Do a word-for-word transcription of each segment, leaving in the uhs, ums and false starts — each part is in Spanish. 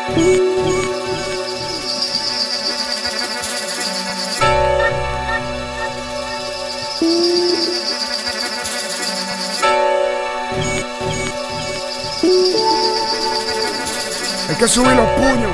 Hay que subir los puños.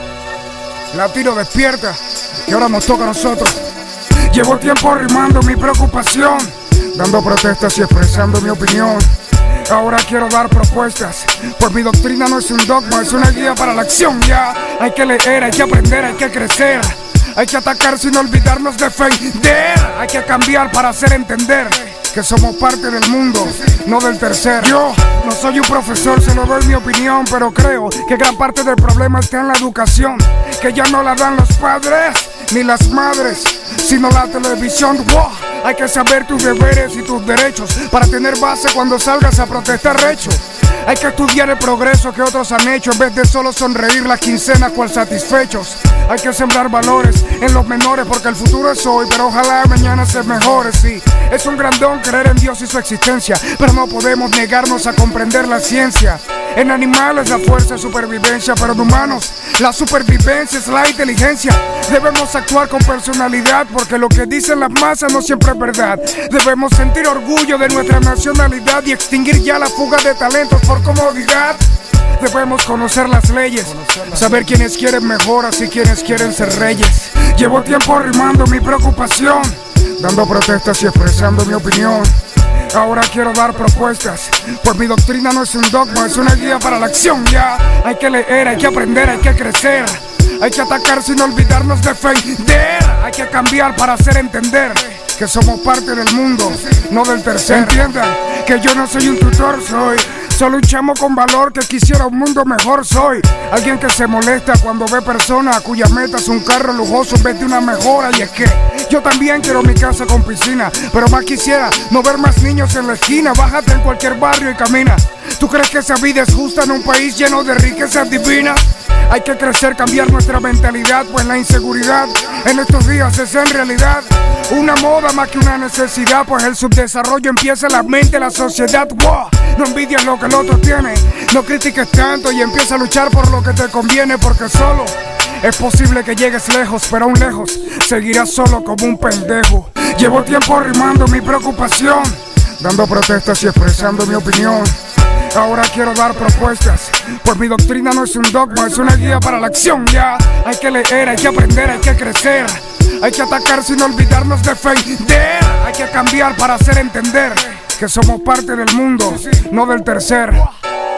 Latino, despierta, que ahora nos toca a nosotros. Llevo tiempo rimando mi preocupación, dando protestas y expresando mi opinión. Ahora quiero dar propuestas, pues mi doctrina no es un dogma, es una guía para la acción. Ya hay que leer, hay que aprender, hay que crecer. Hay que atacar sin olvidarnos de defender. Hay que cambiar para hacer entender que somos parte del mundo, no del tercero. Yo no soy un profesor, se lo doy mi opinión, pero creo que gran parte del problema está en la educación, que ya no la dan los padres ni las madres, sino la televisión. Wow. Hay que saber tus deberes y tus derechos para tener base cuando salgas a protestar recho. Hay que estudiar el progreso que otros han hecho en vez de solo sonreír las quincenas cual satisfechos. Hay que sembrar valores en los menores porque el futuro es hoy, pero ojalá mañana se mejore. Sí, es un gran don creer en Dios y su existencia, pero no podemos negarnos a comprender la ciencia. En animales la fuerza es supervivencia, pero en humanos la supervivencia es la inteligencia. Debemos actuar con personalidad porque lo que dicen las masas no siempre es verdad. Debemos sentir orgullo de nuestra nacionalidad y extinguir ya la fuga de talentos por comodidad. Debemos conocer las leyes, saber quiénes quieren mejoras y quiénes quieren ser reyes. Llevo tiempo rimando mi preocupación, dando protestas y expresando mi opinión. Ahora quiero dar propuestas, pues mi doctrina no es un dogma, es una guía para la acción. Ya hay que leer, hay que aprender, hay que crecer. Hay que atacar sin olvidarnos de defender. Hay que cambiar para hacer entender que somos parte del mundo, no del tercero. Entiendan que yo no soy un tutor, soy solo un chamo con valor que quisiera un mundo mejor. Soy alguien que se molesta cuando ve personas a cuya meta es un carro lujoso en vez de una mejora. Y es que yo también quiero mi casa con piscina, pero más quisiera no ver más niños en la esquina. Bájate en cualquier barrio y camina. ¿Tú crees que esa vida es justa en un país lleno de riquezas divinas? Hay que crecer, cambiar nuestra mentalidad, pues la inseguridad en estos días es en realidad una moda más que una necesidad, pues el subdesarrollo empieza en la mente de la sociedad. Wow. No envidies lo que el otro tiene, no critiques tanto y empieza a luchar por lo que te conviene, porque solo es posible que llegues lejos, pero aún lejos seguirás solo como un pendejo. Llevo tiempo rimando mi preocupación, dando protestas y expresando mi opinión. Ahora quiero dar propuestas, pues mi doctrina no es un dogma, es una guía para la acción. Ya hay que leer, hay que aprender, hay que crecer. Hay que atacar sin olvidarnos de defender. Hay que cambiar para hacer entender que somos parte del mundo, no del tercero.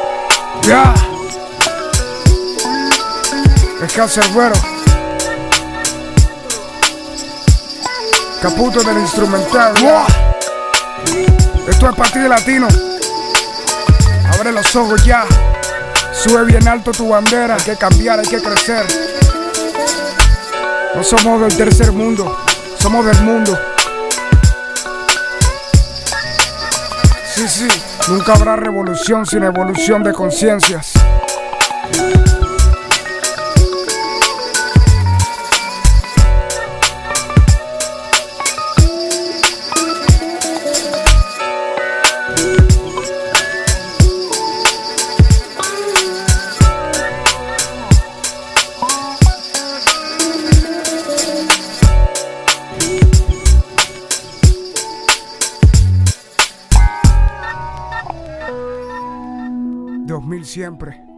Ya es Cancerbero, Caputo del instrumental. Wow. Esto es para ti, latino. Abre los ojos ya, sube bien alto tu bandera. Hay que cambiar, hay que crecer. No somos del tercer mundo, somos del mundo. Sí, sí, nunca habrá revolución sin evolución de conciencias. dos mil siempre.